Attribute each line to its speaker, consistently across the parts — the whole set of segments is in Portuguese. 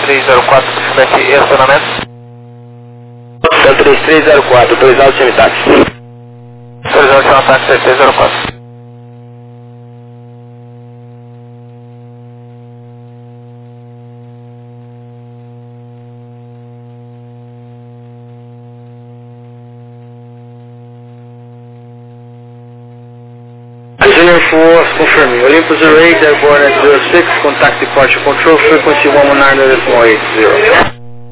Speaker 1: 3304, feedback e acionamento.
Speaker 2: Hotel 3304, autorizado sem táxi.
Speaker 1: Autorizado sem ataque 3304.
Speaker 2: Zero 4, confirming. Olympus 08, airborne at 06, contact departure control, frequency 119.80.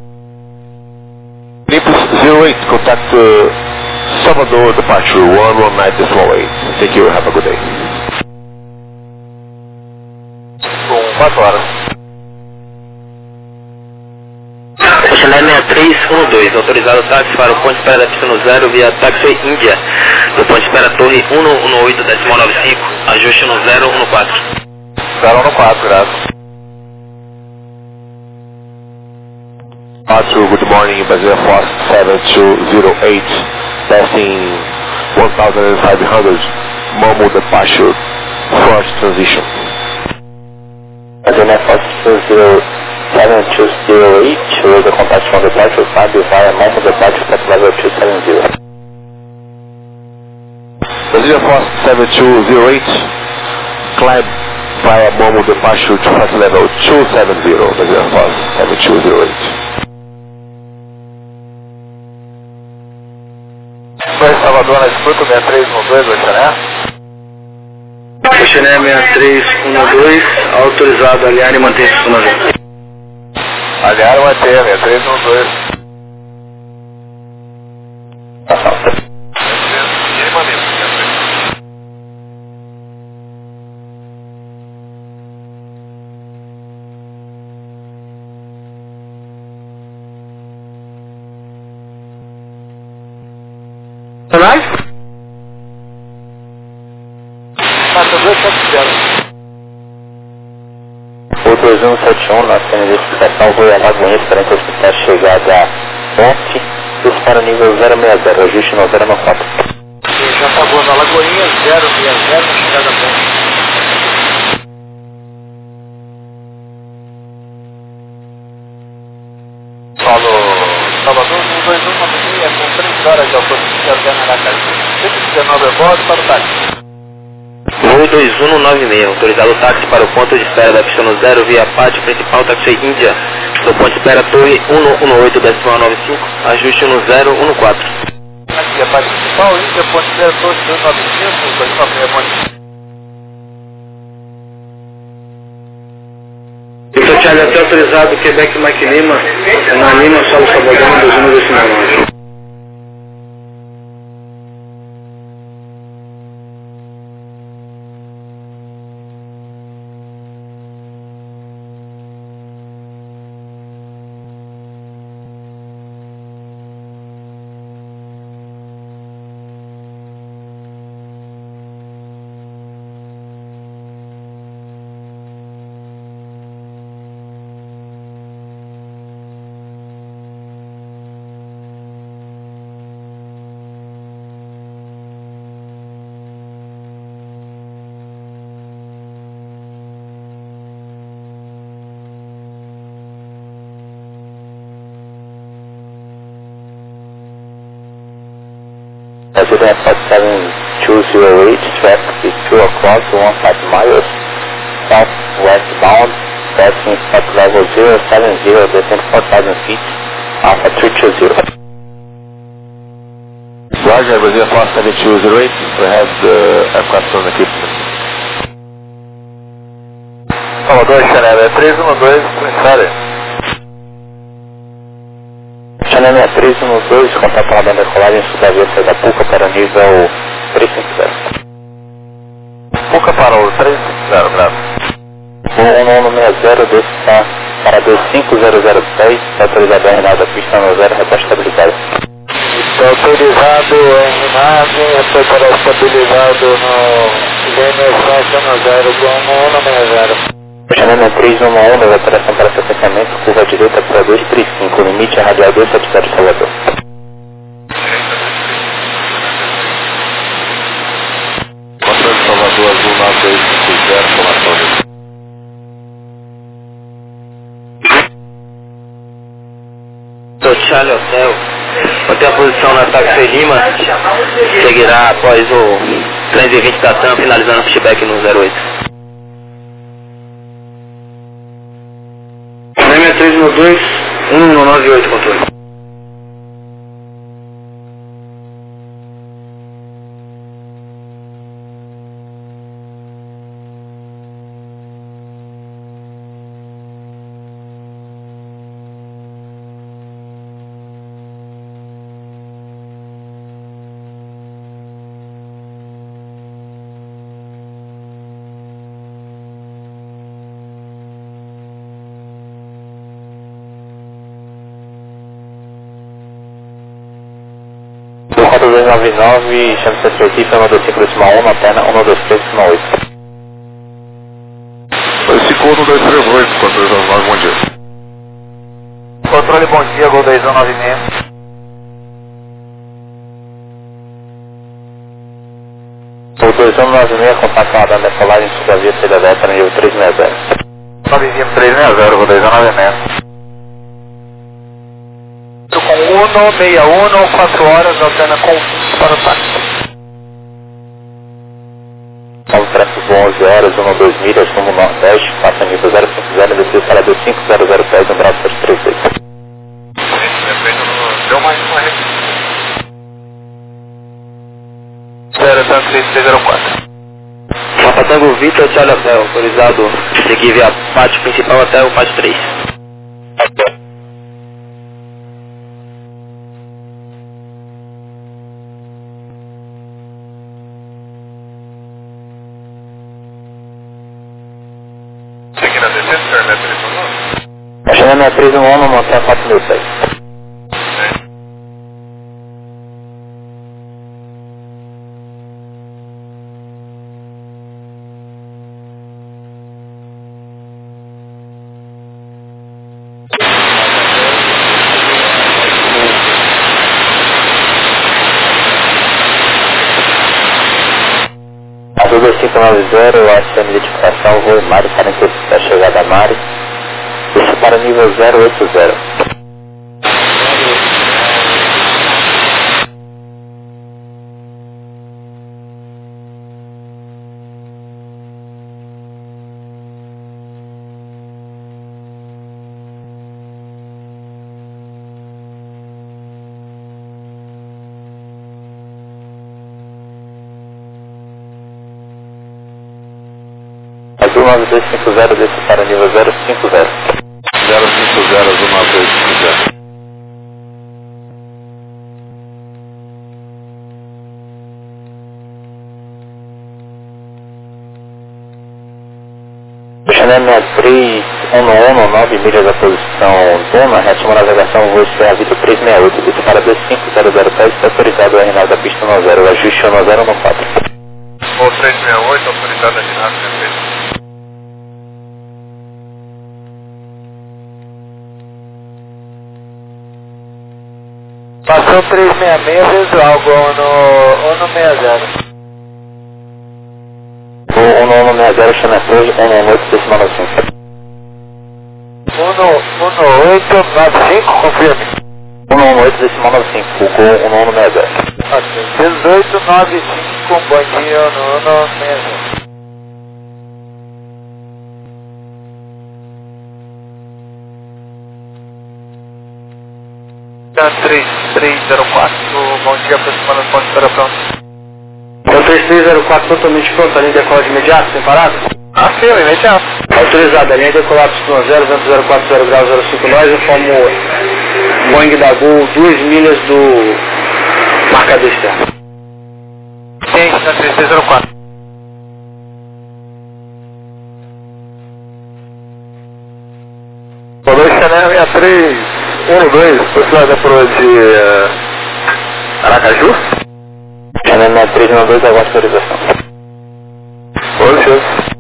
Speaker 1: Olympus 08, contact Salvador departure 119.8. Thank you, have a good day. Com 4 horas.
Speaker 2: Chanel 6312, autorizado táxi para o ponto de espera da pista no 0 via Taxi Índia. Do ponto de espera Torre 118.95, ajuste no 014.
Speaker 1: 014, graças. Arthur, good morning, Brazil Force 7208, passing 1500, Momo departure, first transition.
Speaker 3: Brazil Force 7208, with the contact from departure 5 via Momo departure at level 270.
Speaker 1: Brazil Force 7208, climb via Momo departure to flight level 270, Brazil Force 7208. Salvador na escuta, 6312, Oxané.
Speaker 2: Oxané 6312, autorizado a aliar e manter esse sonoro.
Speaker 1: Aliar vai ter, 6312.
Speaker 2: Mais?
Speaker 1: Passa 2.0.
Speaker 3: O 2171, na cena de identificação, foi a Lagoinha, esperando a chegada a ponte, dispara nível 060, ajuste no 094.
Speaker 1: Já pagou na Lagoinha, 060, chegada a ponte. Salvador 12196, com 3 horas de autonomia até Maracaju. 119 a bordo para o táxi.
Speaker 2: Voo 2196, autorizado o táxi para o ponto de espera da pista no 0 via pátio principal Taxi Índia. Do ponto de espera Torre 118.95, ajuste no 014.
Speaker 1: Aqui a pátio principal, Índia, ponto de espera Torre 295, 296.
Speaker 2: Então, Charlie, até autorizado Quebec Mike Lima, na Lima, Solo Salvador, 2199.
Speaker 3: Brazil Airport 7208, traffic is 2 o'clock, 15 miles, southwestbound, passing stop level 070, descent 4,000 feet, Alpha 320.
Speaker 1: Roger, Brazil Force 7208, we have the aircraft on equipment. Salvador, Chanel 312, Trinidad.
Speaker 3: Chanel 312, contato com a banda decolagem sul-aviação da PUCA para o nível 350.
Speaker 1: PUCA para o 350, grave.
Speaker 3: O 1160 desce para 25006, autorizado a renada da pista no 0, reposta estabilizado.
Speaker 1: Autorizado em nave, foi para estabilizado no DMS no 0 com 160.
Speaker 3: Chanel 311, operação para sequenciamento, curva direita para 235, limite radial 270 Salvador.
Speaker 1: Controle Salvador Azul 9250, formação.
Speaker 2: Charlie Hotel, mantém a posição na Taxi Lima, seguirá após o 320 da TAM, finalizando o pushback no 08.
Speaker 3: 6392, 198, controle. Rota 299, chame centro equipe, 125.1, Antena 123.8.
Speaker 1: 123.8, controle 299, bom dia.
Speaker 3: Controle, bom dia, Gol 2196. Gol 2196, contato com a Adana Decolagem sobre a via Seda Delta, nível 360. 920 360, Gol 2196. Com 161, 4 horas, Antena com 20 para o táxi. Novo tráfego 11 horas, 12 milhas, rumo nordeste, passa nível 050, desceu para 2500 pés, braço 738.
Speaker 1: Deu mais uma repetição.
Speaker 3: 03304.
Speaker 2: Papa Tango Vitor, Charlie Hotel, autorizado seguir via pátio principal até o pátio 3.
Speaker 1: Seguindo a descida, senhor, minha telefonou?
Speaker 3: Achando a minha 311, montanha 4006. Azul 2590, o ACM de identificação, voo Mari 46 da chegada a Mari. Isso para nível 080. Azul 9250, desce para nível 050.
Speaker 1: 050, Azul 9250.
Speaker 3: Chanel 6311, 9 milhas da posição Dona, retomou a navegação, voo Serra Vitor 368, desce para 25000 pés, está autorizado a RNAV da pista 10, o ajuste 1014.
Speaker 1: Voo 368, autorizado a ginástica perfeito.
Speaker 3: Passou 366, visual, gol no 160. O 160, Chanel 3, 118, decimal 95. 11895, confirme. 118, decimal 95, o gol 160. 1895, bom dia no 160. 3304, bom dia, aproximando o ponto para pronto. 3304 totalmente pronto, a linha de decolagem imediata, sem parada? Sim, imediato. Autorizada, a linha de decolagem pistão 0, vento 040 graus 05 nós, informo Boeing da Gol, 2 milhas do marcador externo. Sim, 3304.
Speaker 1: Boa noite, Chanel 6312, posicionada por onde Aracaju?
Speaker 3: Chanel 6312, aguarde autorização.
Speaker 1: Hoje.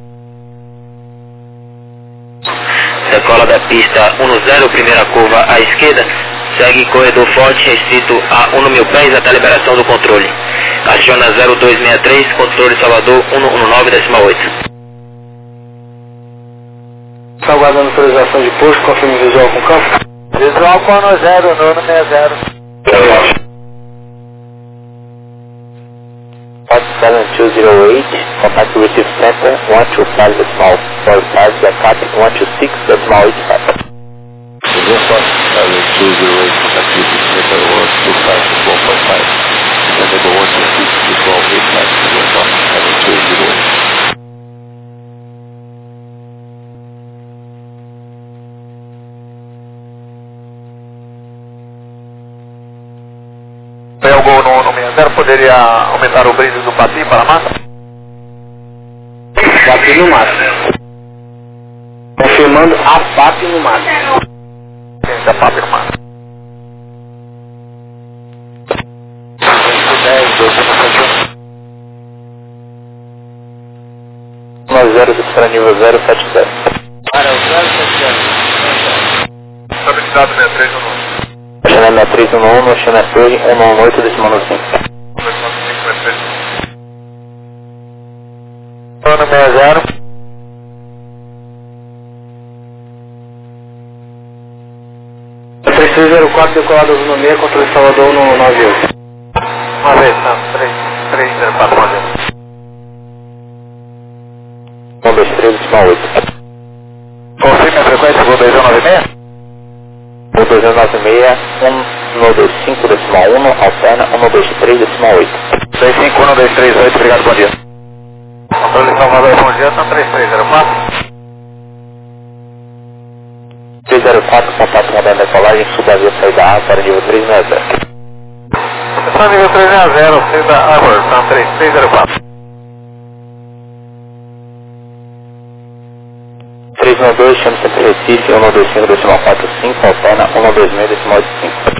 Speaker 2: Decola da pista 10, primeira curva à esquerda, segue corredor forte restrito a 1.000 pés até a liberação do controle. Aciona 0263, controle Salvador 119.8.
Speaker 3: Está aguardando autorização de posto, confirme visual com campo. Visual Alfa 10, nono 60.
Speaker 2: 7208, contact receive center, 125.45, Jakarta, 126.85.
Speaker 1: 7208, contact receive center, 125.45. Send number 126.85, 7208.
Speaker 3: O Gol no 60 poderia aumentar o brilho do Papi para a massa? Papi no máximo. Confirmando a Papi no máximo. A Papi no máximo.
Speaker 2: 10 para nível 070.
Speaker 3: Para o 070. Estabilidade 63 no 9.
Speaker 2: China 311, China Torre 118 decimal 5.
Speaker 3: Ano 60. Preciso 04 decolado no meio, controle Salvador no 98. Uma vez, tá? 304,
Speaker 2: 123 decimal 8.
Speaker 3: Confirme a frequência do 296?
Speaker 2: 1296, 125 decimal 1, alterna 123 decimal 8.
Speaker 3: 25123, obrigado, bom dia. Controle Salvador, bom dia, são 3304.
Speaker 2: 304, contato moderno da colagem, suba a via saída A para nível 360.
Speaker 3: São nível 360, saída Arbor, são 3304.
Speaker 2: 392, chama Centro Recife, 125 decimal 45, alterna 126 decimal 85.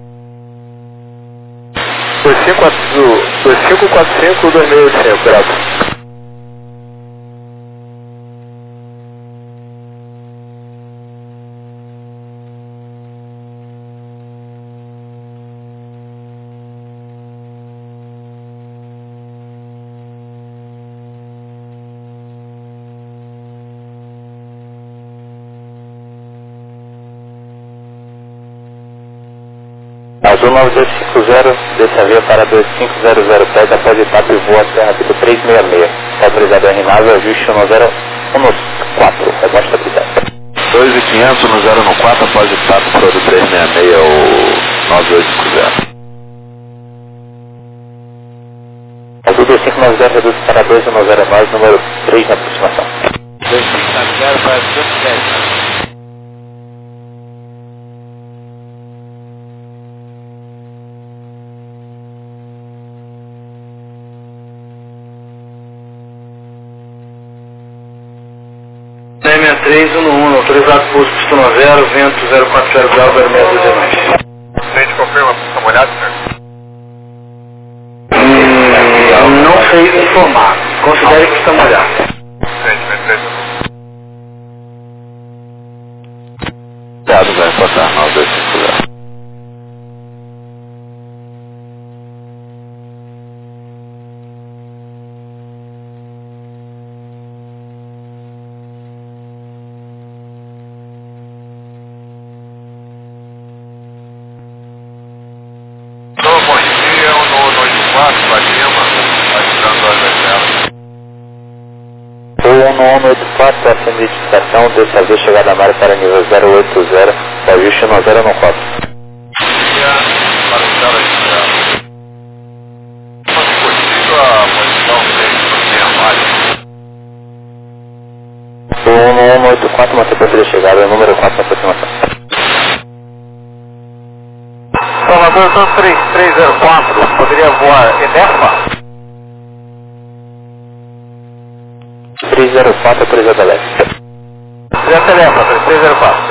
Speaker 3: 2545, 2685, graças.
Speaker 2: Azul 9250, desce a via para 2500 pés após etapa e voa Serra Pito 366. Autorizado a RNAV, ajuste 1014, regosta estabilidade.
Speaker 1: 2.500 no 014 após etapa para o 366 ou 9850.
Speaker 2: Azul 2590 reduz para 2109, número 3 na aproximação.
Speaker 3: 2590 para 210. CM 311, autorizado pulso pistão 0, vento 040 graus, 0619.
Speaker 1: Gente, confirma, tá molhado, senhor?
Speaker 3: Não sei informar. Considere que está molhado.
Speaker 1: Gente, 311. Cuidado, vai passar 9250. Bom dia, o 984, Fatima, ajudando a reserva.
Speaker 2: O 1184, essa identificação, dessa vez chegada a mar para nível 080, ajuste 1014.
Speaker 1: Para o cara de reserva. Mas possível a posição dele no
Speaker 2: O
Speaker 1: meia-malha.
Speaker 2: 1184, uma sequência de chegada, número 4 na aproximação.
Speaker 3: Salvador, são 3304, poderia voar ENEFA?
Speaker 2: 304, autorizado a leste.
Speaker 3: Já telefone, 3304.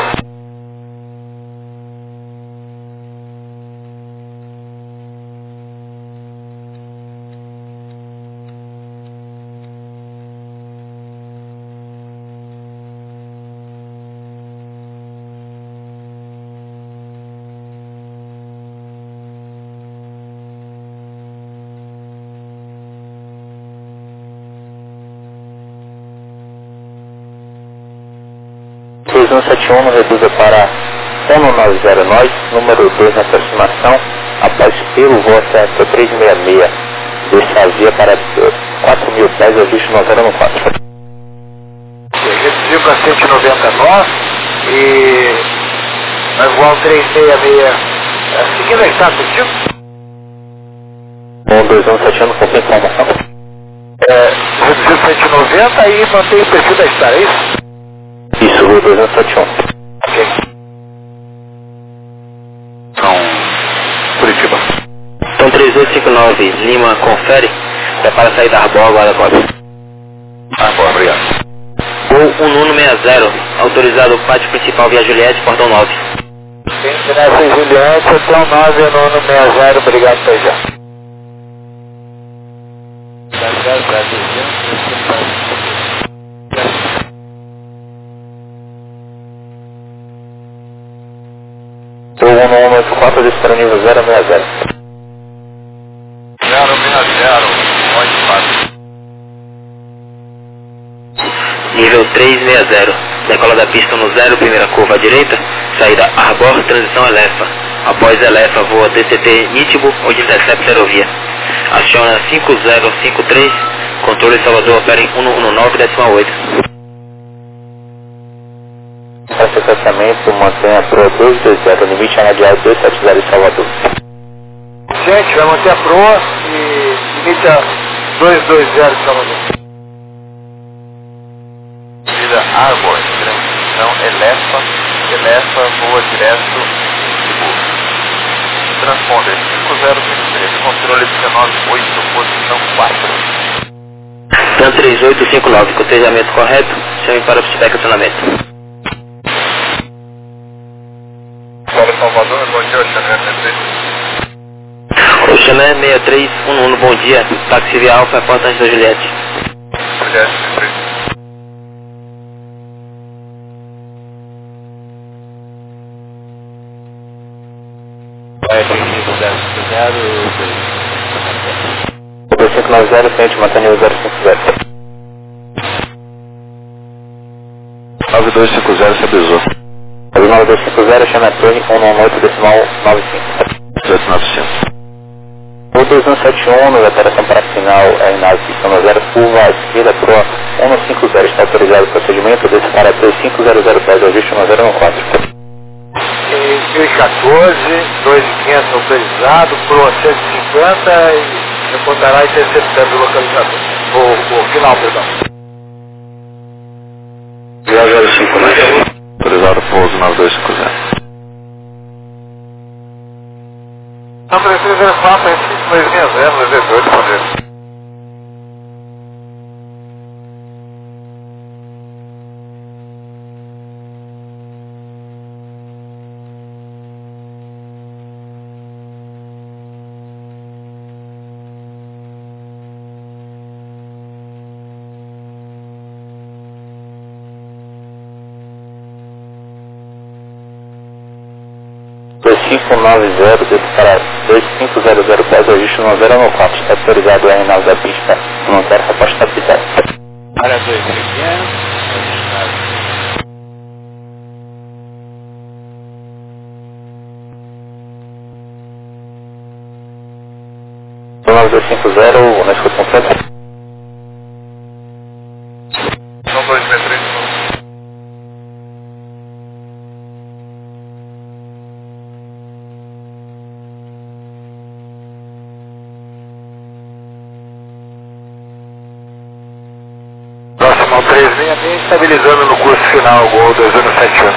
Speaker 2: Reduza para
Speaker 3: 1909, número 2 na aproximação, após pelo volta 366, desfazia para 4.000 pés, ajuste 904.
Speaker 4: Reduziu para 190 nós e vai voar um 366, seguindo a estrada, contigo?
Speaker 3: 12171, confirma informação.
Speaker 4: Reduziu 190 e mantém o perfil da estrada, é isso?
Speaker 3: Isso, 12171.
Speaker 4: Ok.
Speaker 1: Curitiba.
Speaker 2: Então 3859, Lima, confere. Prepara a sair da Arbor agora, pode.
Speaker 1: Arbor, obrigado.
Speaker 2: Voo 1160, autorizado pátio principal via Juliette, portão 9.
Speaker 4: Nessa Juliette, hotel 9, 1160, obrigado, até já.
Speaker 3: Voo 1184, disponível 060.
Speaker 1: 060, onde faz?
Speaker 2: Nível 360, decola da pista no 0, primeira curva à direita, saída Arbor, transição Elefa. Após Elefa, voa DCT Nitibo ou de Intercept Aerovia. Aciona 5053, controle Salvador opera em 119,8.
Speaker 3: Para tratamento, mantenha a proa 220, limite radial 270 em Salvador.
Speaker 4: Gente, vai manter a proa e limite a 220 de Salvador.
Speaker 1: Vida Arbor, transição Elefa voa direto transponder 5053, controle 198, posição 4.
Speaker 2: TAM 3859, cotejamento correto, chame para o estacionamento.
Speaker 1: Fala Salvador, bom dia, Xané 63.
Speaker 2: Oxané 6311, bom dia, táxi via Alfa, porta antes da Juliette.
Speaker 1: Juliette 63.
Speaker 3: O 2590, frente, mantenha o 050.
Speaker 1: 9250, se avisou.
Speaker 3: 9250, chama a torre 118, decimal 95.
Speaker 1: 1895.
Speaker 3: O 2171, na operação para final na pista no 0, curva à esquerda, proa 150, está autorizado o procedimento, desce para 3500 pés, ajuste 1014.
Speaker 4: 2014, 2500 autorizado, proa 150 e reportará interceptando o localizador. O final, perdão.
Speaker 1: 005, né? Autorizado pouso 9250.
Speaker 4: Não, 3304, é 5260, 18, poder.
Speaker 3: desse para 2500 pés, ajuste 1094, está autorizado a renal da pista, não quero reposta capital.
Speaker 4: Área 2500,
Speaker 3: O 9250, na escuta completa.
Speaker 1: São 263.
Speaker 4: próximo ao 366, estabilizando no curso final, Gol 2171.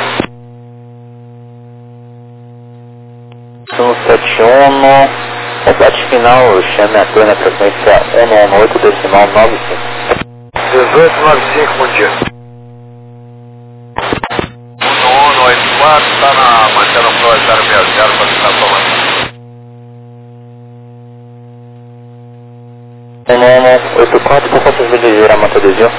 Speaker 3: 171, combate final, chame a torre na frequência 118, decimal 95.
Speaker 4: 1895, bom dia.
Speaker 1: 1184, está na Marcelo Pro 060 para ficar falando.
Speaker 3: 1184, por quantas milhas de Gramata desviou?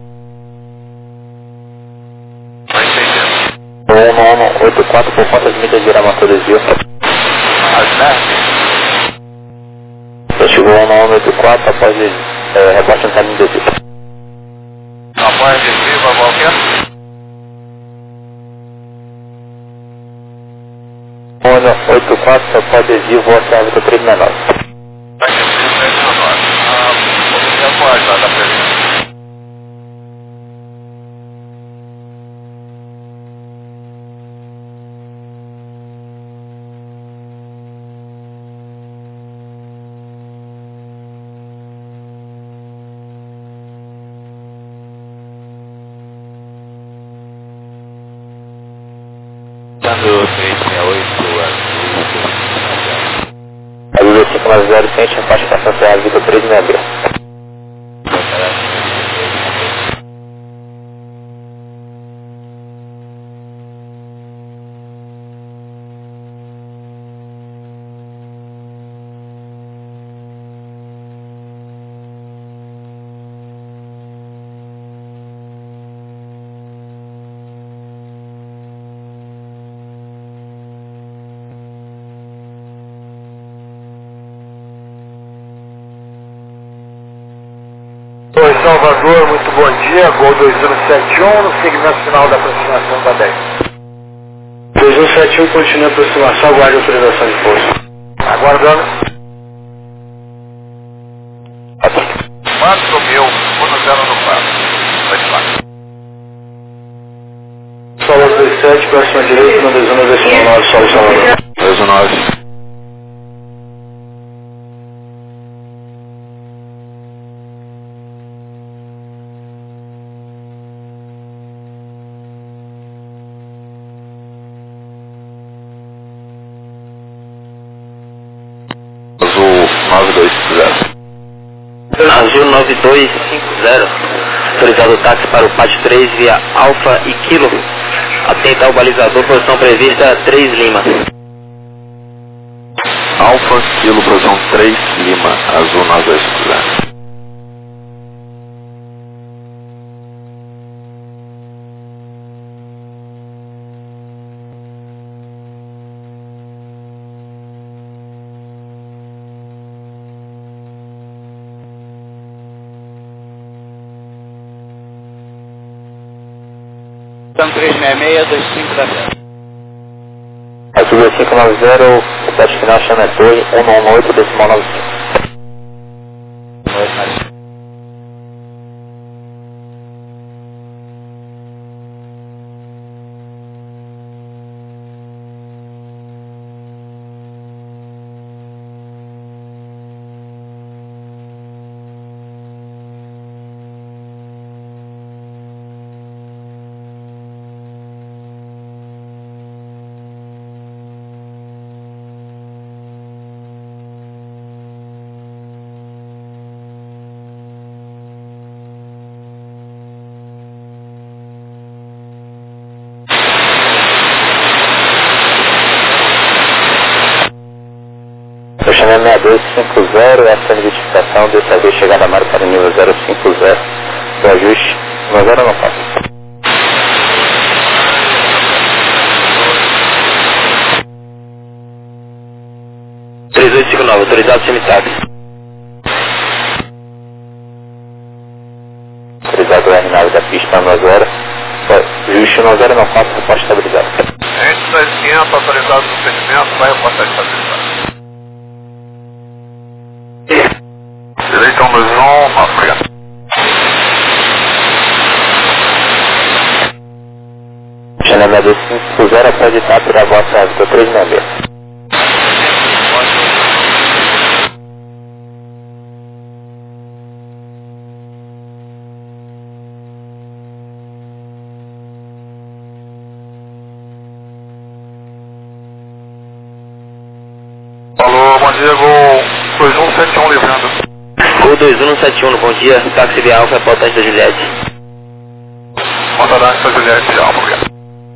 Speaker 1: Não entendendo.
Speaker 3: 1184, por quantas milhas de Gramata desviou?
Speaker 1: As 10.
Speaker 3: Já chegou 1184, após reporte no caminho de desvio.
Speaker 1: Após desvio, vai qualquer?
Speaker 2: 84, só pode adesivo ou árbitro 369.
Speaker 4: Vai ser 369. Já pode, lá da presença.
Speaker 5: Dando 368,
Speaker 2: Azul 2590, frente a faixa para Santa Vitor 366.
Speaker 4: Oi, Salvador, muito bom dia. Gol 2171 no segmento final da aproximação da 10.
Speaker 3: 2171 continua a aproximação, aguarde a autorização de pouso.
Speaker 4: Aguardando. Mato meu, 1-0 no 4. Vai de lá.
Speaker 3: Solo 27, próxima direita, no 21 Solo Salvador.
Speaker 1: 219. Azul 920.
Speaker 2: Azul 9250, autorizado o táxi para o pátio 3 via Alfa e Kilo. Atenta ao balizador, posição prevista 3 Lima.
Speaker 1: Alfa Kilo, posição 3 Lima, Azul 920.
Speaker 5: Então 366, 25 da 0.
Speaker 2: Azul 2590, o pátio final chama é Torre 118, decimal 95. Eu chamei 6250, essa é a identificação, dessa vez chegada a marca para o nível 050, o ajuste 90 não passa. Autorizado semi-táxi. Autorizado o R9 da pista 90, ajuste 90 não passa, resposta estabilizada.
Speaker 4: Entre 200, autorizado no procedimento, vai reportar estabilizado. Direitão 21, África.
Speaker 2: Janela 250, pode estar por a volta do 366.
Speaker 4: Alô, bom dia, Gol 2171 livrando.
Speaker 2: Gol 2171, bom dia, táxi via Alfa, reportagem da Juliette.
Speaker 4: Montadante da Juliette, África.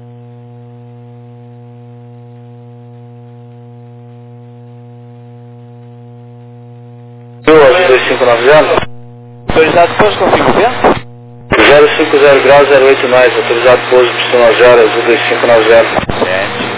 Speaker 3: Azul 2590.
Speaker 5: Autorizado pouso, confirma o vento?
Speaker 3: 050 graus, 08 mais, autorizado pouso, pistão 0, Azul 2590.
Speaker 5: 7.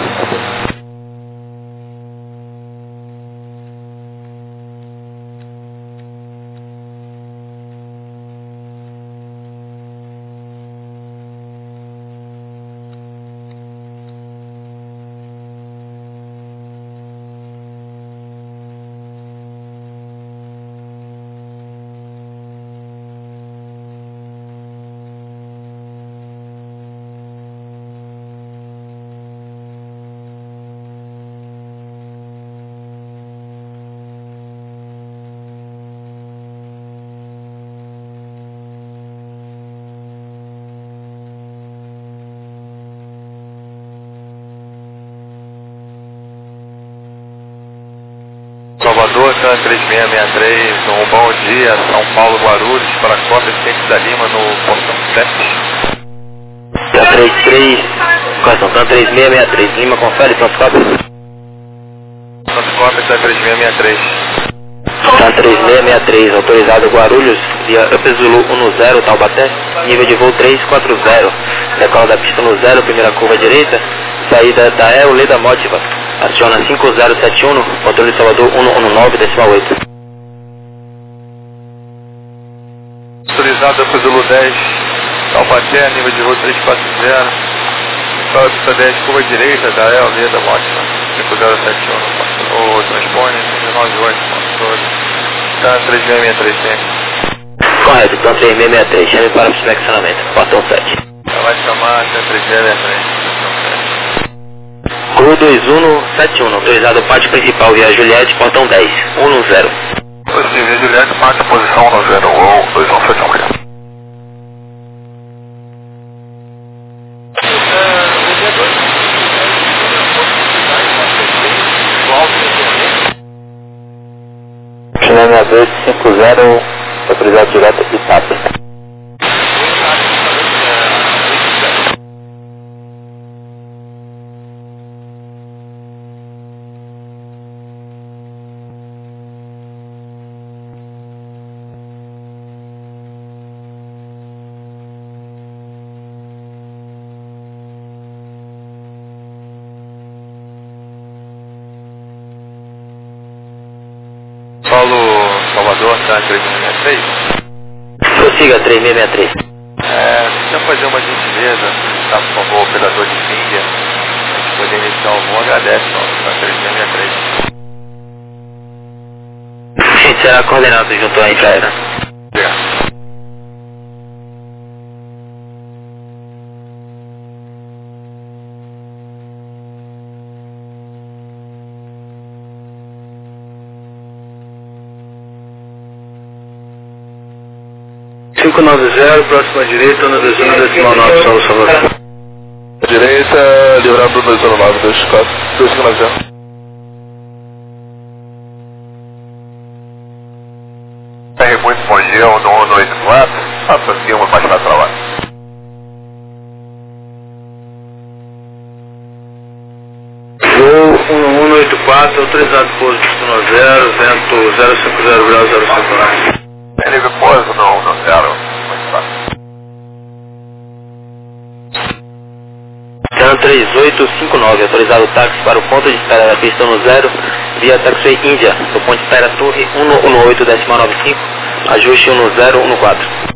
Speaker 4: Sam 3663, um bom dia, São Paulo, Guarulhos, para a Copa Vicente da Lima no Portão 7.
Speaker 2: Sam 33, Sam 3663, Lima, confere, pronto, Copa.
Speaker 4: Pronto, Copa Sam 3663.
Speaker 2: Sam 3663, autorizado Guarulhos, via Up Zulu 10, Taubaté, nível de voo 340, decola da pista no 0, primeira curva direita, saída da Euleda Mótiva, aciona 5071, controle Salvador 119, decimal 8.
Speaker 4: Autorizado Up Zulu 10, Taubaté, nível de voo 340, decola da pista 10, curva direita da Euleda Mótiva, 5071, o transpone 98, Sam 3663, sim.
Speaker 2: Correto, Sam 3663, chame para o flexionamento, portão 7.
Speaker 4: Ela vai chamar Sam 3663.
Speaker 2: Gol 2171, autorizado pátio principal via Juliette, portão 10, 110.
Speaker 4: Positivo, via Juliette, pátio, posição 10, gol 2171.
Speaker 2: Chilena 250, autorizado direto e TAP.
Speaker 4: Paulo, Salvador, Sam 3663.
Speaker 2: Prossiga 3663.
Speaker 4: Deixa eu fazer uma gentileza, tá, por favor, o operador de Finga, a gente poder iniciar o voo, agradece, Sam 3663.
Speaker 2: Gente, será coordenado junto à infraera.
Speaker 4: Obrigado.
Speaker 3: Próxima direita, no 219, São Salvador.
Speaker 1: Direita, livrado do 219, 250.
Speaker 4: Muito bom dia, o 184, faça aqui uma página para lá.
Speaker 3: Voo 184, autorizado pouso no 0, vento 050 graus 059.
Speaker 4: Ele pouso no 0.
Speaker 2: Sam 3859, autorizado táxi para o ponto de espera da pista no 0, via Taxiway Índia, no ponto de espera Torre 118, decimal 95, ajuste 1014.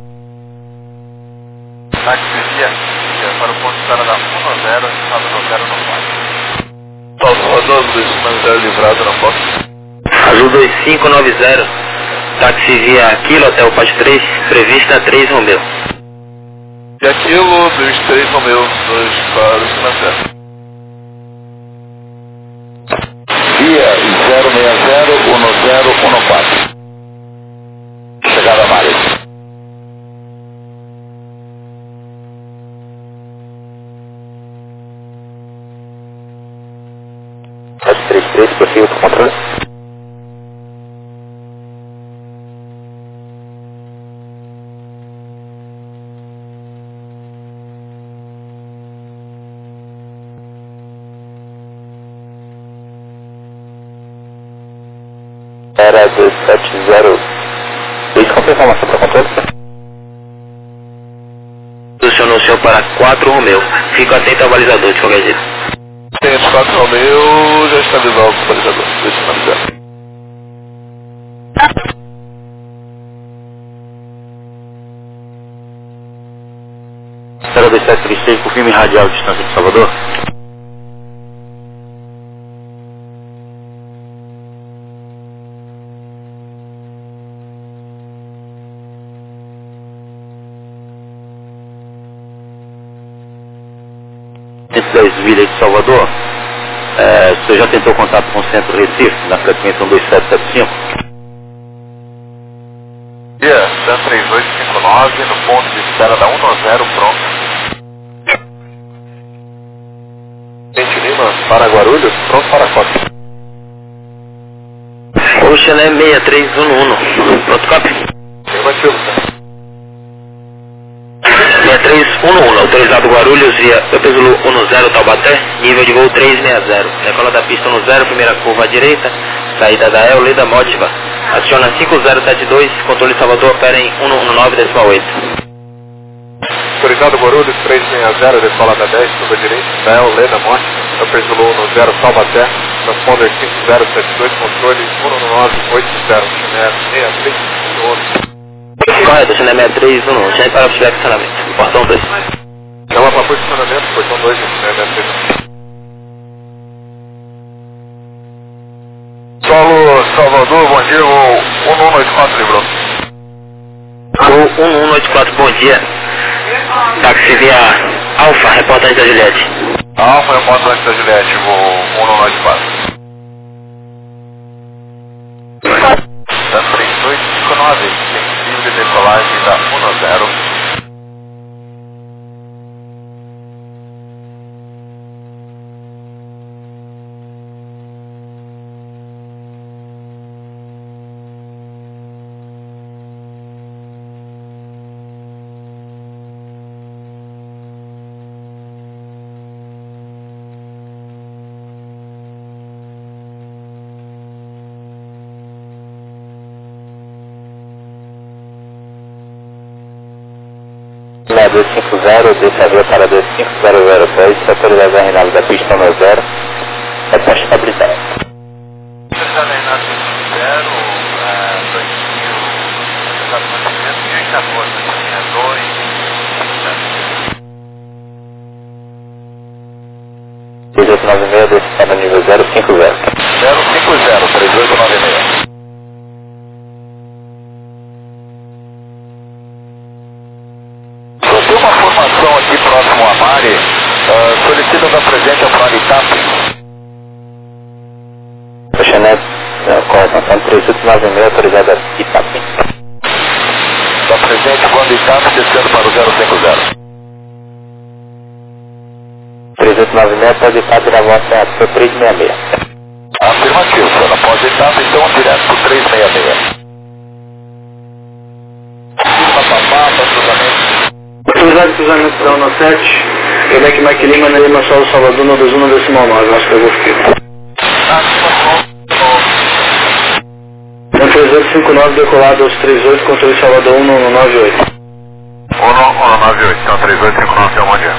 Speaker 4: Táxi via para o ponto de espera da 10, estado no 094.
Speaker 1: Salvador, 250 livrado na porta.
Speaker 2: Azul 2590, táxi via Aquilo até o Pátio 3, prevista 3 Romeu.
Speaker 1: E aquilo, 23 no meu, 2 para o Sinacé.
Speaker 6: Via 060-1014. Chegada a Mares.
Speaker 2: Pátio 33, prossiga para o controle. Era 270. Isso, qual é a informação para o controle? Posicionou o senhor para 4 Romeu. Fica atento ao balizador de qualquer jeito.
Speaker 1: Tem os 4 no meu, já estabilizou o balizador, 250.
Speaker 6: Era 2736, por firme radial, distância de Salvador. Das vilas de Salvador, você já tentou contato com o Centro Recife, na frequência 12775?
Speaker 4: Sam 3859, no ponto de espera da 110, pronto. Gente Lima, para Guarulhos, pronto para a Copa.
Speaker 2: Chalé 6311. Pronto, copy?
Speaker 4: Negativo, tá?
Speaker 2: 6311, autorizado Guarulhos via Eupesulo 10 Taubaté, nível de voo 360. Decola da pista 10, primeira curva à direita, saída da El, Leda Módiva. Aciona 5072, controle Salvador, opera em 119,8.
Speaker 4: Autorizado Guarulhos 360, decola da 10, curva à direita, da El, Leda Módiva. Eupesulo 10 Taubaté, transponder 5072, controle 119,80, Chalé 6311.
Speaker 2: Correto, Chalé 6311, já para o estacionamento. Portão 2.
Speaker 4: Chama para posicionamento, portão 2, Chalé 6311. Solo Salvador, bom dia, o 1184 livrou.
Speaker 2: Voo 1184, bom dia. Táxi via Alfa, reportagem da Juliette.
Speaker 4: Alfa, eu posso antes da Juliette, voo 1184. Da 3859, sensível de decolagem da 10.
Speaker 6: Lá 250, desce para 25002, autorizado a Reinaldo da pista 10, é para estabilizar.
Speaker 4: Autorizado a Reinaldo da pista 0, 2000, autorizado mantimento, e aí 14, linha 2,
Speaker 6: 3896, desce para nível 050.
Speaker 4: 050, 3896. Tem uma formação aqui próximo a Mari, solicitam da presente a Planitap.
Speaker 6: Chalé, coordenação 3896, autorizada a Itapim.
Speaker 4: Da presente quando Itap, descendo para o 050.
Speaker 6: 3896, pode estar na volta para 366.
Speaker 4: Afirmativo, senhor. Após Itap, então direto para o 366.
Speaker 3: Autorizado cruzamento da 17, Quebec Mike Lima, na Lima Solo Salvador, no 21,9, acho que eu vou ficar. 3059, decolado aos 38, controle Salvador 1198.
Speaker 4: 1198, então 3859, bom dia.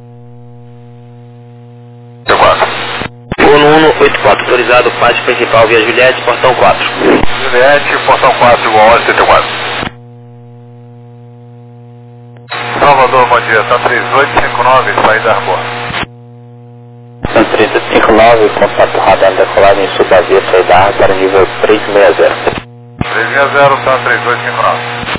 Speaker 2: 1184, autorizado pátio principal via Juliette, portão 4.
Speaker 4: Juliette, portão 4, igual a 84. Salvador, bom dia, tá 3859, saída da rua.
Speaker 6: 3859, contato radar decolado em sul da via, saída para nível 360.
Speaker 4: 360, tá 3859.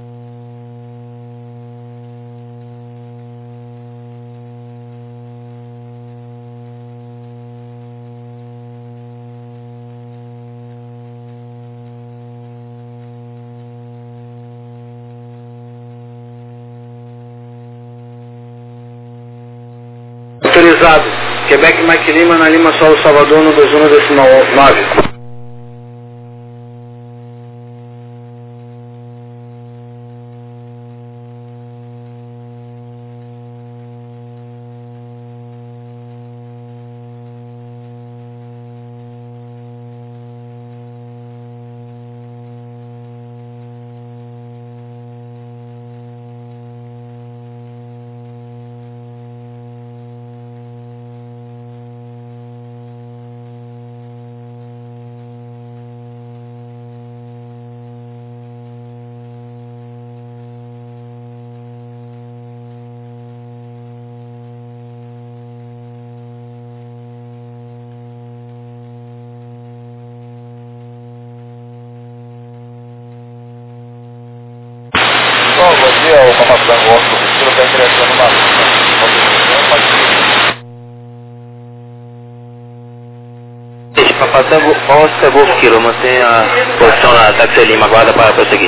Speaker 3: Autorizado, Quebec Mike Lima, na Lima Solo Salvador, no 21,9.
Speaker 4: Bom dia, o comandante Oscar Cristina está interessando na
Speaker 2: Papai Oscar Golf Kilo, mantenha a posição na Táxi Lima, aguarda para prosseguir.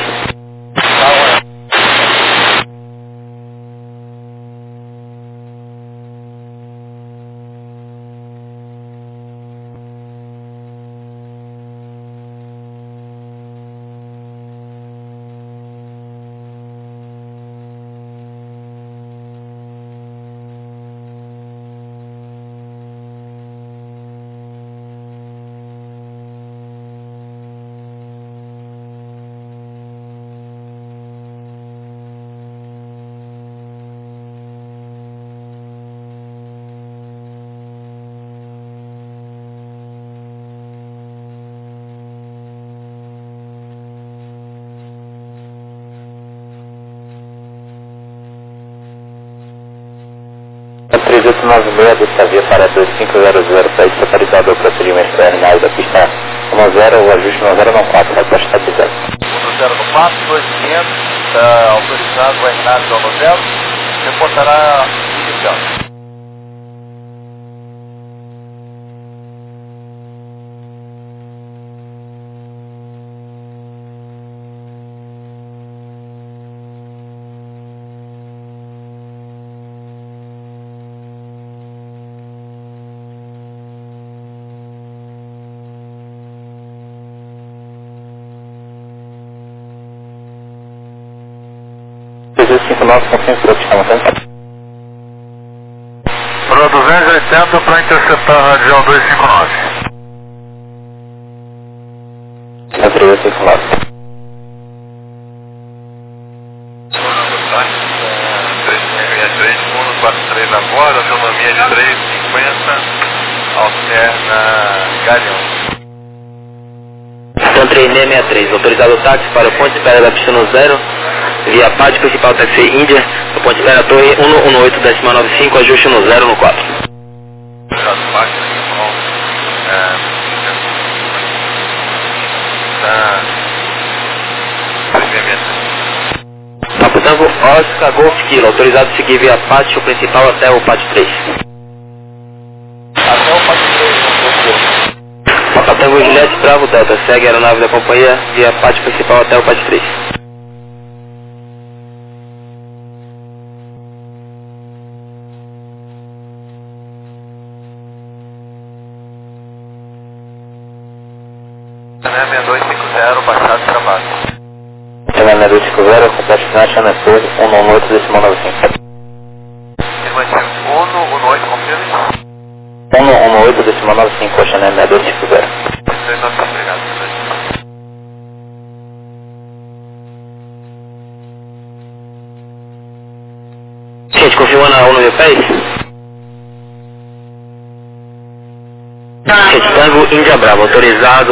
Speaker 6: 3896 dessa via para 2500 para estabilizado o procedimento terminal da pista 10, o ajuste 1094, vai para estabilizado.
Speaker 4: 1094, 2500, está autorizado o RNAV do hotel, reportará inicial. Para 280 para interceptar a radial 259.
Speaker 6: 359.
Speaker 4: 363, 143 na borda, autonomia de 350, alterna Galeão.
Speaker 2: Então 3663, autorizado o táxi para o ponto de espera da pista no 0, via PAD principal táxi Índia, no ponto de espera torre 118.95, ajuste no 0 no 4. Papo Tango, Oscar Golf Kilo, autorizado a seguir via pátio principal até o pátio 3.
Speaker 4: Até o pátio 3,
Speaker 2: Papo Tango, Juliette, Bravo Delta, segue a aeronave da companhia via pátio principal até o pátio 3.
Speaker 4: Channel 6250, baixado de trabalho.
Speaker 6: Channel 6250, complexo na Channel 118.95.
Speaker 4: Afirmativo. 118, confirme.
Speaker 6: 118.95, Channel 6250.
Speaker 4: 39, obrigado.
Speaker 2: Gente, confirmando a 1 mil pés. Gente, Tango Índia Bravo, autorizado.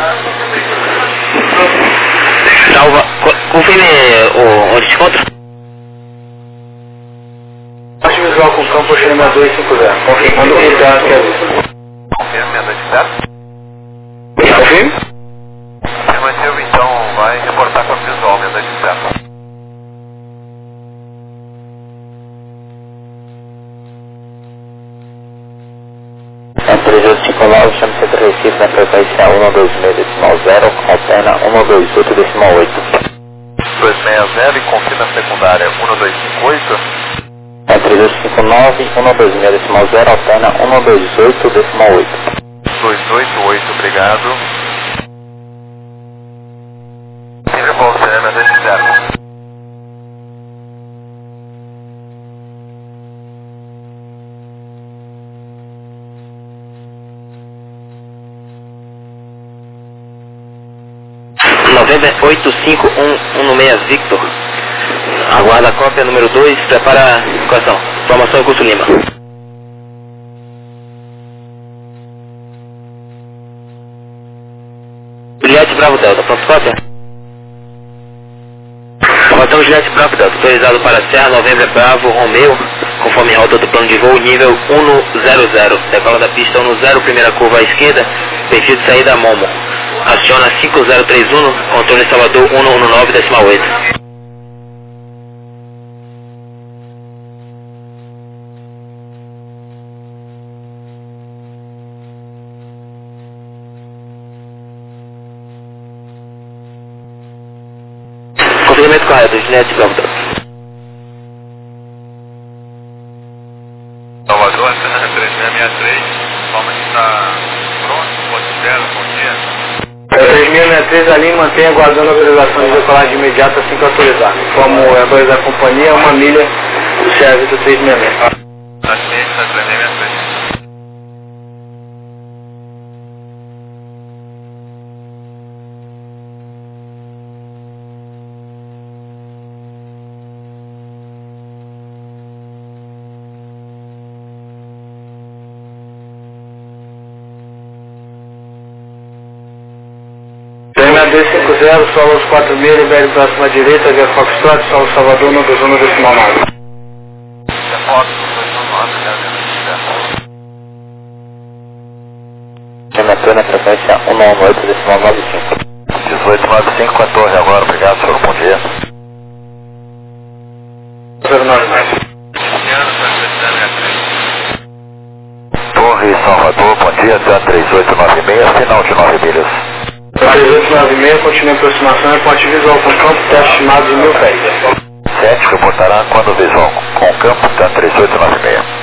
Speaker 2: Salva. Confirme onde se encontra.
Speaker 3: Parte visual com campo Channel 250. Confirmando o que está aqui.
Speaker 4: Confirme, 250.
Speaker 3: Confirme?
Speaker 4: Afirmativo, então vai reportar com a visual, 250.
Speaker 6: É 3859, chama Centro Recife na frequência 126.0, alterna 128.8.
Speaker 4: 260 e confirma a secundária 1258.
Speaker 6: É 3859, 126.0, alterna 128.8.
Speaker 4: 288, obrigado. Sempre com o CM 250.
Speaker 2: Novembro 85116 Victor. Aguarda a cópia número 2, prepara a equação. Informação em curso Lima. Juliette Bravo Delta, pronto cópia? Informação Juliette Bravo Delta, autorizado para Serra Novembro Bravo Romeu, conforme rota do plano de voo, nível 100. Decola da pista 10, primeira curva à esquerda, perfil de saída Momo. Aciona 5031, contorno Salvador 119.8. Confirmamento correto, Juliette Bravo Delta.
Speaker 4: Salvador, cena 3663, forma que está pronto, pode ser, bom dia.
Speaker 3: 3663 ali mantém aguardando a autorização de decolagem imediata assim que autorizar. Como é coisa da companhia, 1 milha do serviço 366.
Speaker 4: Na ciência, 3663.
Speaker 3: Terminal 250, solo aos 4 milhas, velho próximo à direita, via Foxtrot, solo Salvador, no 21 decimal 9.
Speaker 4: É foto, 299,
Speaker 6: Salvador na frequência 118,95.
Speaker 1: 1895 com a torre agora, obrigado, senhor, bom dia.
Speaker 3: 099.
Speaker 1: Torre Salvador, bom dia, TAM 3896, final de 9 milhas.
Speaker 3: 3896, continua a aproximação e ponte visual com campo, teste estimado de 1000 pés.
Speaker 1: 7 reportará quando visual com campo, TAM 3896.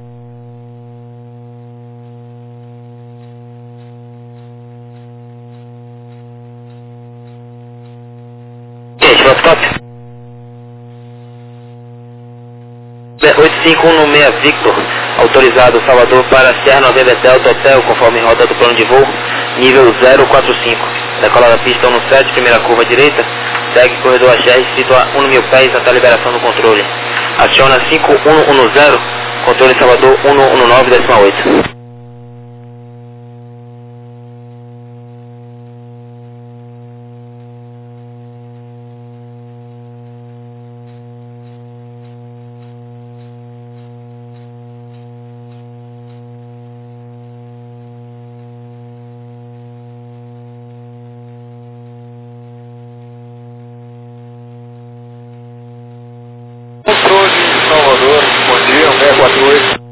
Speaker 2: Stop. 8516 Victor, autorizado Salvador para Serra November Delta Hotel, conforme rota do plano de voo, nível 045. Decola da pista 17, primeira curva direita, segue corredor AGR, situa 1.000 pés até a liberação do controle. Aciona 5110, controle Salvador 119,8.
Speaker 4: Controle de Salvador, bom dia, 648.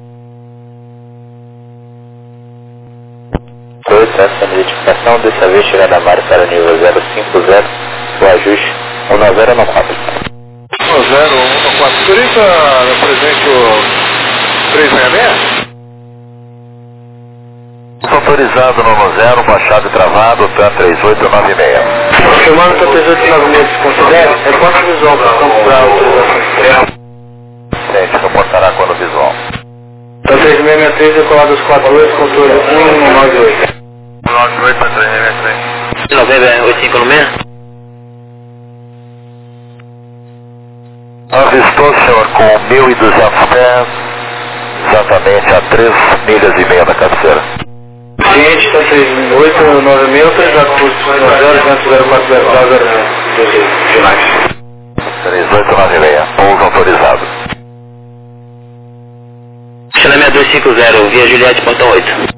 Speaker 6: Essa identificação, dessa vez chegando a mar para o nível 050, o ajuste 1014.
Speaker 4: 1014. Turista, presente o 366?
Speaker 1: Autorizado no 0, baixado e travado, TAM 3896.
Speaker 3: Filmando que a 3896 se considera, é ponte visual com campo para autorização extrema.
Speaker 1: 7 reportará quando visual.
Speaker 3: TAM 3663, decolado dos 42, controle 1198.
Speaker 4: 98 para 363.
Speaker 2: November 8596.
Speaker 1: Avistou, senhor, com 1.200 pés, exatamente a 3 milhas e meia da cabeceira.
Speaker 3: Cliente TAM 3896, autorizado por 0, finais.
Speaker 1: 3896, pouso autorizado.
Speaker 2: China 6250, via Juliette, Pontão 8.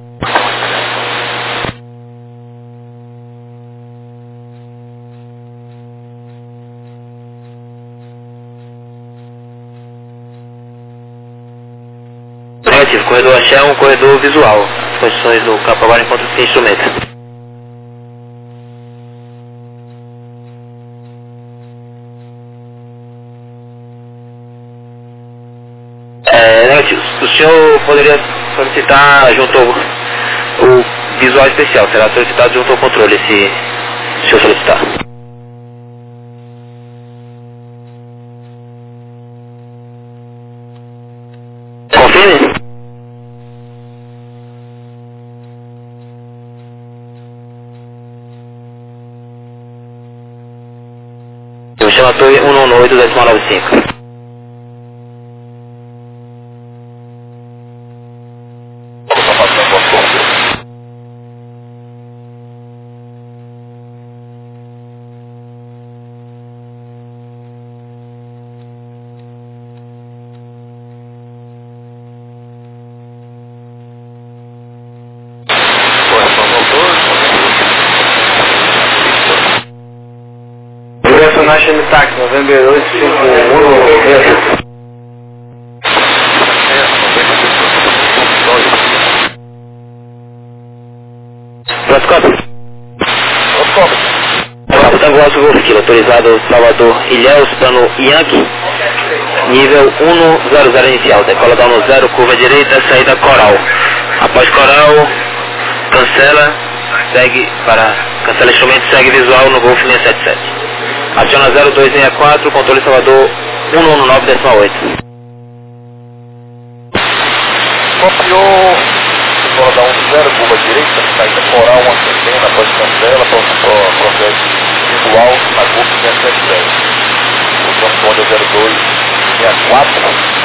Speaker 2: Negativo, corredor axé é um corredor visual. As condições do campo agora encontram-se em instrumento. Negativo, o senhor poderia solicitar junto ao o visual especial, será solicitado junto ao controle se o senhor solicitar. Confirme? Eu chamo a torre 118,95.
Speaker 3: National Taxi, November 851.
Speaker 2: Tango Alto Golf Kilo, autorizado Salvador Ilhéus, plano Yankee, nível 100 inicial, decola da 10, curva direita, saída Coral. Após Coral, cancela, cancela instrumento, segue visual no Golf 677. Aciona 0264, controle Salvador 119,8.
Speaker 1: Copiou, bola da 10, curva direita, saída Coral, uma centena, após cancela, processo visual na Golf 677. O transponder 0264,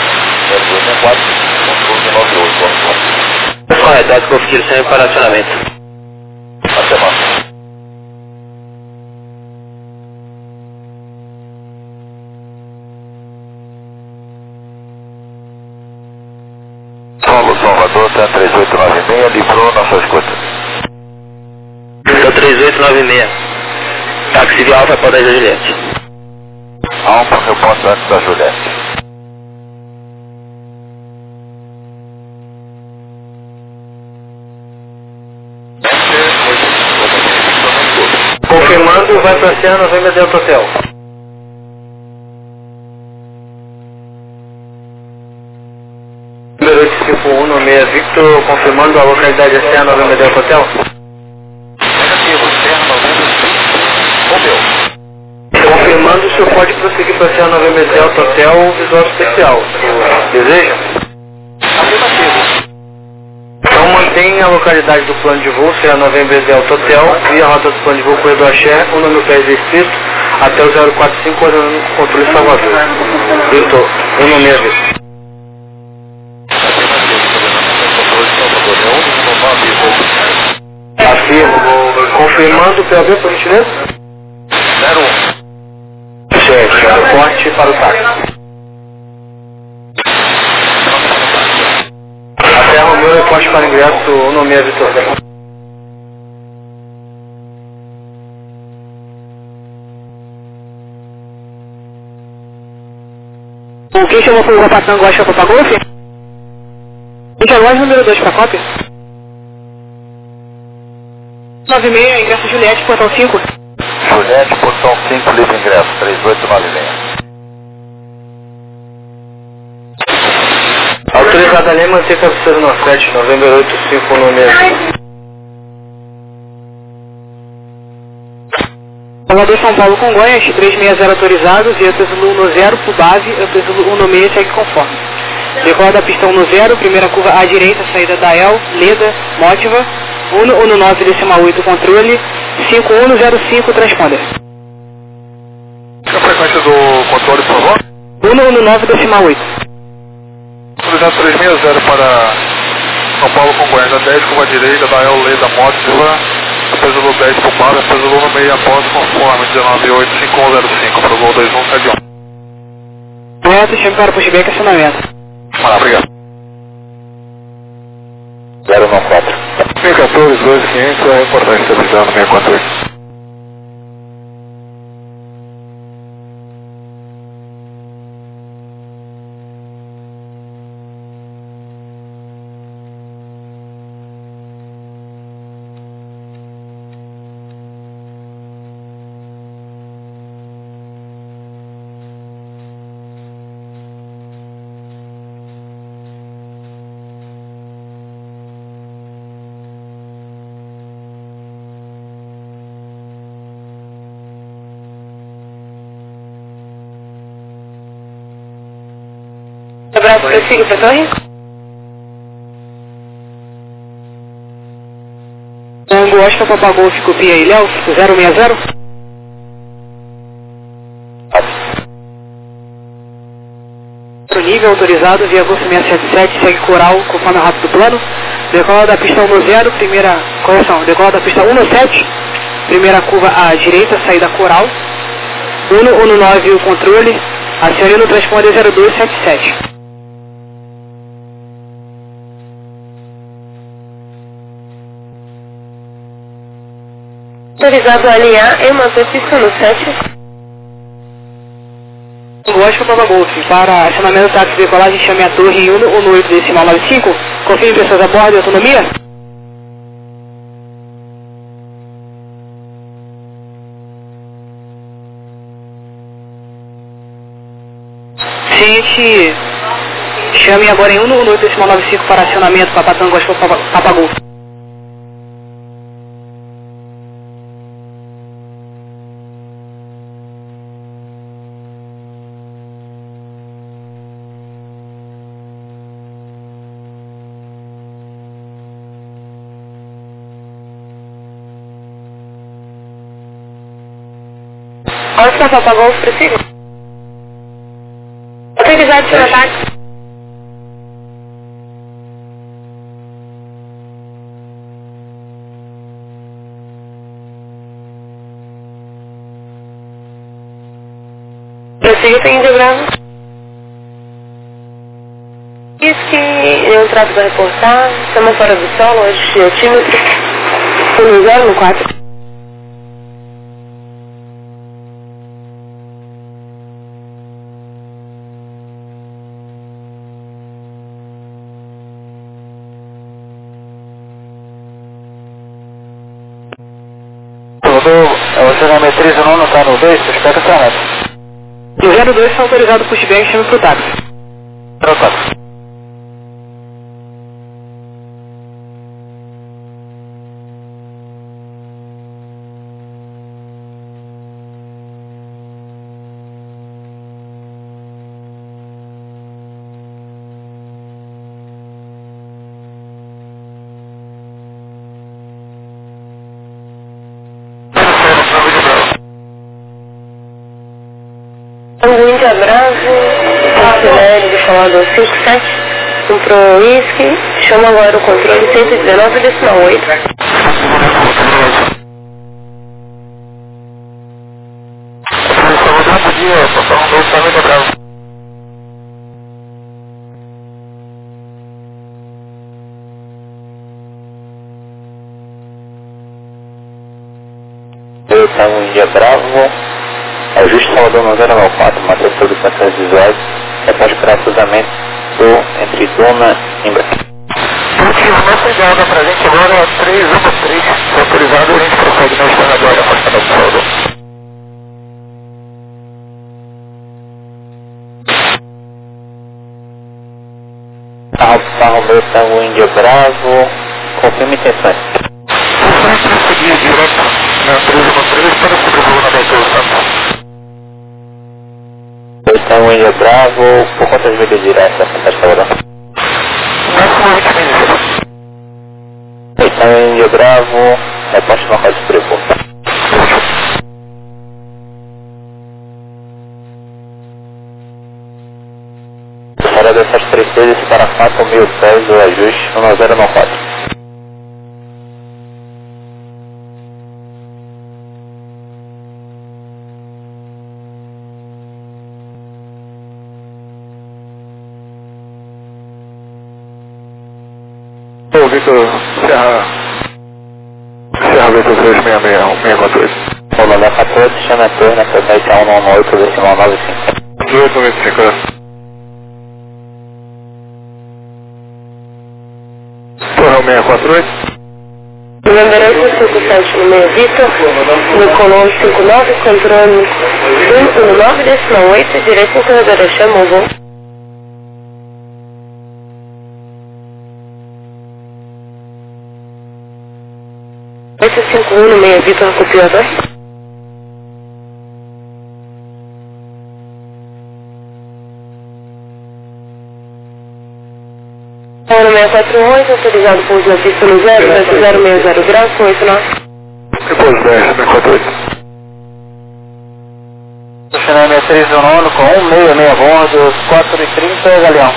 Speaker 1: controle 98.
Speaker 2: Correto, Alto Golf Kilo, sempre para acionamento.
Speaker 1: Até mais. Solo Salvador, TAM 3896, livrou na sua escuta.
Speaker 2: 3896. Táxi de Alfa para a Juliette.
Speaker 1: Alfa, reporta antes da Juliette.
Speaker 3: Confirmando, vai para Serra Novembro Delta Hotel. Número 851 Victor, confirmando a localidade é Serra Novembro Delta Hotel.
Speaker 1: Negativo, Serra Novembro 5, Romeu.
Speaker 3: Confirmando, o senhor pode prosseguir para Serra Novembro Delta Hotel visual especial. Deseja?
Speaker 1: Afirmativo.
Speaker 3: Então mantém a localidade do plano de voo, Serra Novembro Delta Hotel, via rota do plano de voo Corredor Axé, o número pés distrito, até o 045, ordenando o controle Salvador. Victor, 166. Afirmo. Confirmando o PAB, por gentileza?
Speaker 1: 01.
Speaker 3: Chefe, aeroporte para o táxi. Até Romeu, aeroporte para ingresso, 166 Vitor.
Speaker 7: O que chamou para o Patango, acho que é para Golf? Interlógio número 2 para cópia. 96, ingresso Juliette, portão 5.
Speaker 1: Juliette, portão 5, livre ingresso, 3896.
Speaker 3: Autorizada a lei, manter cabeceira no 7, novembro 8516.
Speaker 7: Salvador São Paulo Congonhas, 360 autorizados, e Epísolo 10 por base, Epísolo 16 segue conforme. Decola da pista 10, primeira curva à direita, saída da El, Leda, Mótiva, 119,8 controle, 5105 transponder.
Speaker 4: A frequência do controle, por favor?
Speaker 7: 119,8.
Speaker 4: Autorizado 360 para São Paulo Congonhas, a 10 curva à direita, da El, Leda, Mótiva, Epísolo 10 por base, Epísolo 16 após conforme, 1985105 para o Gol 2171.
Speaker 7: Correto, chame para pushback acionamento.
Speaker 4: Obrigado.
Speaker 1: 094.
Speaker 4: 1014, 2500, é reportagem estabilizando 648.
Speaker 7: Abraço, prossiga para torre. Tango Oscar Papagol, copia aí, Léo, 060. Nível autorizado, via Golf 677, segue Coral, conforme a rota do plano. Decola da pista 10, primeira, correção, decola da pista 17, primeira curva à direita, saída Coral. 119 o controle, acione no transponder 0277.
Speaker 8: Autorizado a alinhar e manter pista no 7.
Speaker 7: Oscar Papa Golf, para acionamento táxi de decolagem, chame a torre 118,95. Confirme pessoas a bordo e autonomia. Gente, chame agora em 118,95 para acionamento Papatango Oscar Papa Golf.
Speaker 8: Oscar Papa Golf, prossiga. Autorizado para ataque. Prossiga, tem Índio Bravo. Isso que eu trato para reportar. Estamos fora do solo, hoje altímetro. 10 no 4.
Speaker 3: Estacionamento 319 está no 2, espera que tá.
Speaker 7: No 02 está autorizado o pushback, chame pro táxi.
Speaker 3: Pro táxi.
Speaker 8: O Índia Bravo, Cincinnati, de falando 57, comprou uísque, chama agora o controle 119,8.
Speaker 6: Então, Índia Bravo, ajuste Salvador no 094, matriz sobre condições visuais, após para cruzamento entre Duna e Embraer.
Speaker 3: Nossa ligada pra gente agora é 313, autorizado, a gente prossegue na estrada agora, afastando o Salvador.
Speaker 6: Alfa Romeo Tango Índia Bravo, confirma intenções.
Speaker 3: Seguir direto na 313 para sobrevoo na doutora.
Speaker 6: Tango Índia Bravo, por quantas milhas diretas para Salvador?
Speaker 3: Máximo 20 milhas.
Speaker 6: Tango Índia Bravo, reposte local de sobrevoo. Para dessas 3 vezes para 4.000 pés do ajuste 1094.
Speaker 3: Ô, Vitor, Serra Vitor 366, 648.
Speaker 6: Rolando a 14, chama a torre na frequência 118, decimal 95.
Speaker 3: 1895, Torre 648.
Speaker 8: Lembrando 57 no meio Vitor, no colônia 59, controle 119,8, direito ao corredor, chama o voo. Esse 51 no meio Vitor, copiador. Hora 648, autorizado com uso da pista no 060 graus, com 89.
Speaker 3: Depois 10, 648.
Speaker 6: Estacionamento 319 com 166 a bordo, 4h30, Galeão.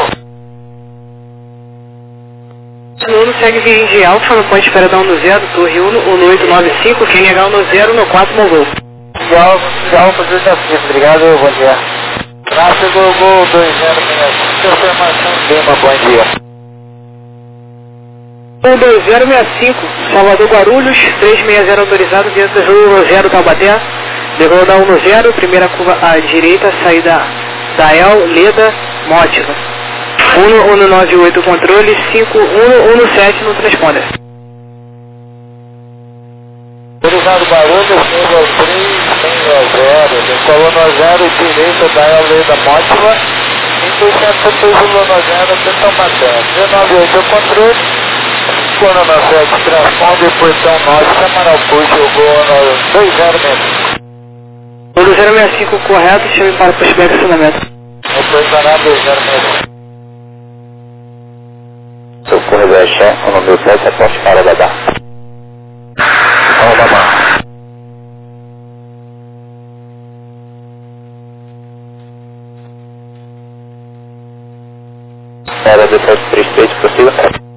Speaker 7: Nuno segue virgem alfa no ponto de espera da 10, torre 1, no 895, quem negar no 0, no 4, Mongol.
Speaker 6: Alfa, obrigado, bom dia. Tráfego, Gol 2065, informação Lima, bom dia.
Speaker 7: 12065, Salvador Guarulhos, 360 autorizado, dentro do 0 Taubaté, levou da 10, primeira curva à direita, saída da El, Leda, Mótica. 1198 controle, 5117 no transponder.
Speaker 6: Autorizado Barulho, 360, coluna 0, direita da El, Leda, Mótica, 570 Tentão Maté, 198 controle, coluna 7, transponder, portão 9, Samaral Puxo, jogou 2065.
Speaker 7: 1065 correto, chame para o pushback acionamento.
Speaker 6: Operacional 2065. Seu corredor é chefe, o número 10 é poste para Babá.
Speaker 3: Babá.
Speaker 6: Era do 733, possível?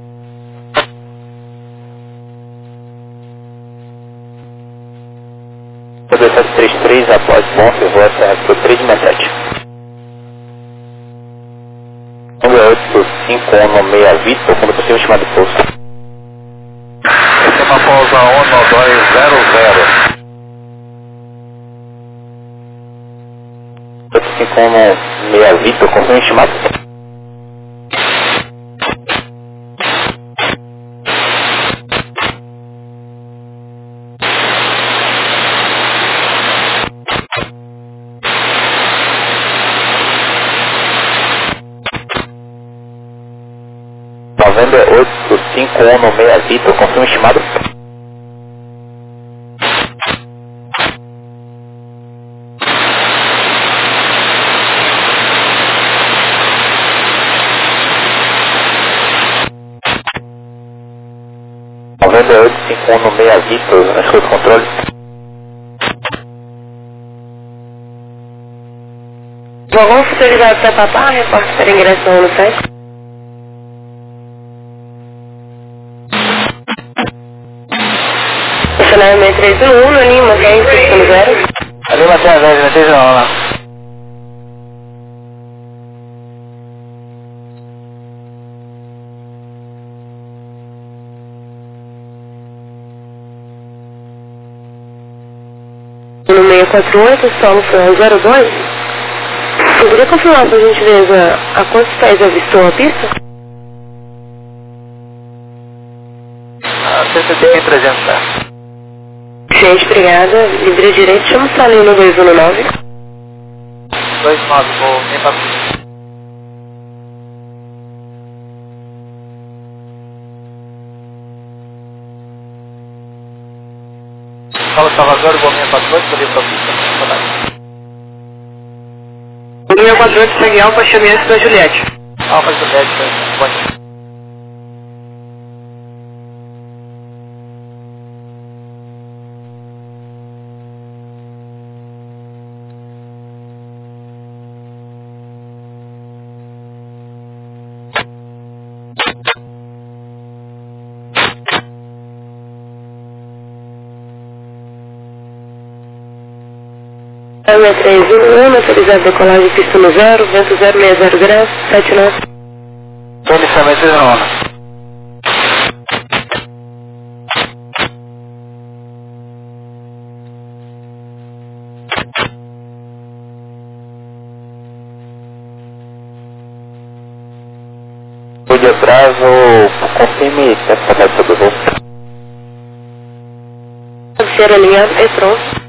Speaker 6: O 733 após Bonf, voa CR 367. 851 Vitor, quando possível chamar de posto.
Speaker 3: Essa é uma pausa 1200.
Speaker 6: 851 Vitor, confirma chamado. November 8516 Vitor, confirma estimado. November 8516 Vitor, escuta o controle.
Speaker 8: Vagão futurizado para Papá, reporte para ingressão no site. Estacionamento 311, Lima, quem? 0.
Speaker 3: Lima 310, lá.
Speaker 8: No 648, solo foi 02. Poderia confirmar, por gentileza, a quantos pés avistou a pista?
Speaker 3: Cerca de 1.300 pés.
Speaker 8: Gente, obrigada. Livre direito, chama o salinho no 219.
Speaker 3: 29, vou nem pra frente. Fala Salvador, vou nem pra frente, vou nem pra frente.
Speaker 7: O 648 segue Alfa Chameante da Juliette.
Speaker 3: Alfa Juliette, bom.
Speaker 8: Câmera 311, autorizado decolagem pista no 0, vento 060 graus, 79.
Speaker 3: Policiamento 311.
Speaker 6: O de Bravo, confirme essa tabela sobre o voo.
Speaker 8: Ser alinhado, é pronto.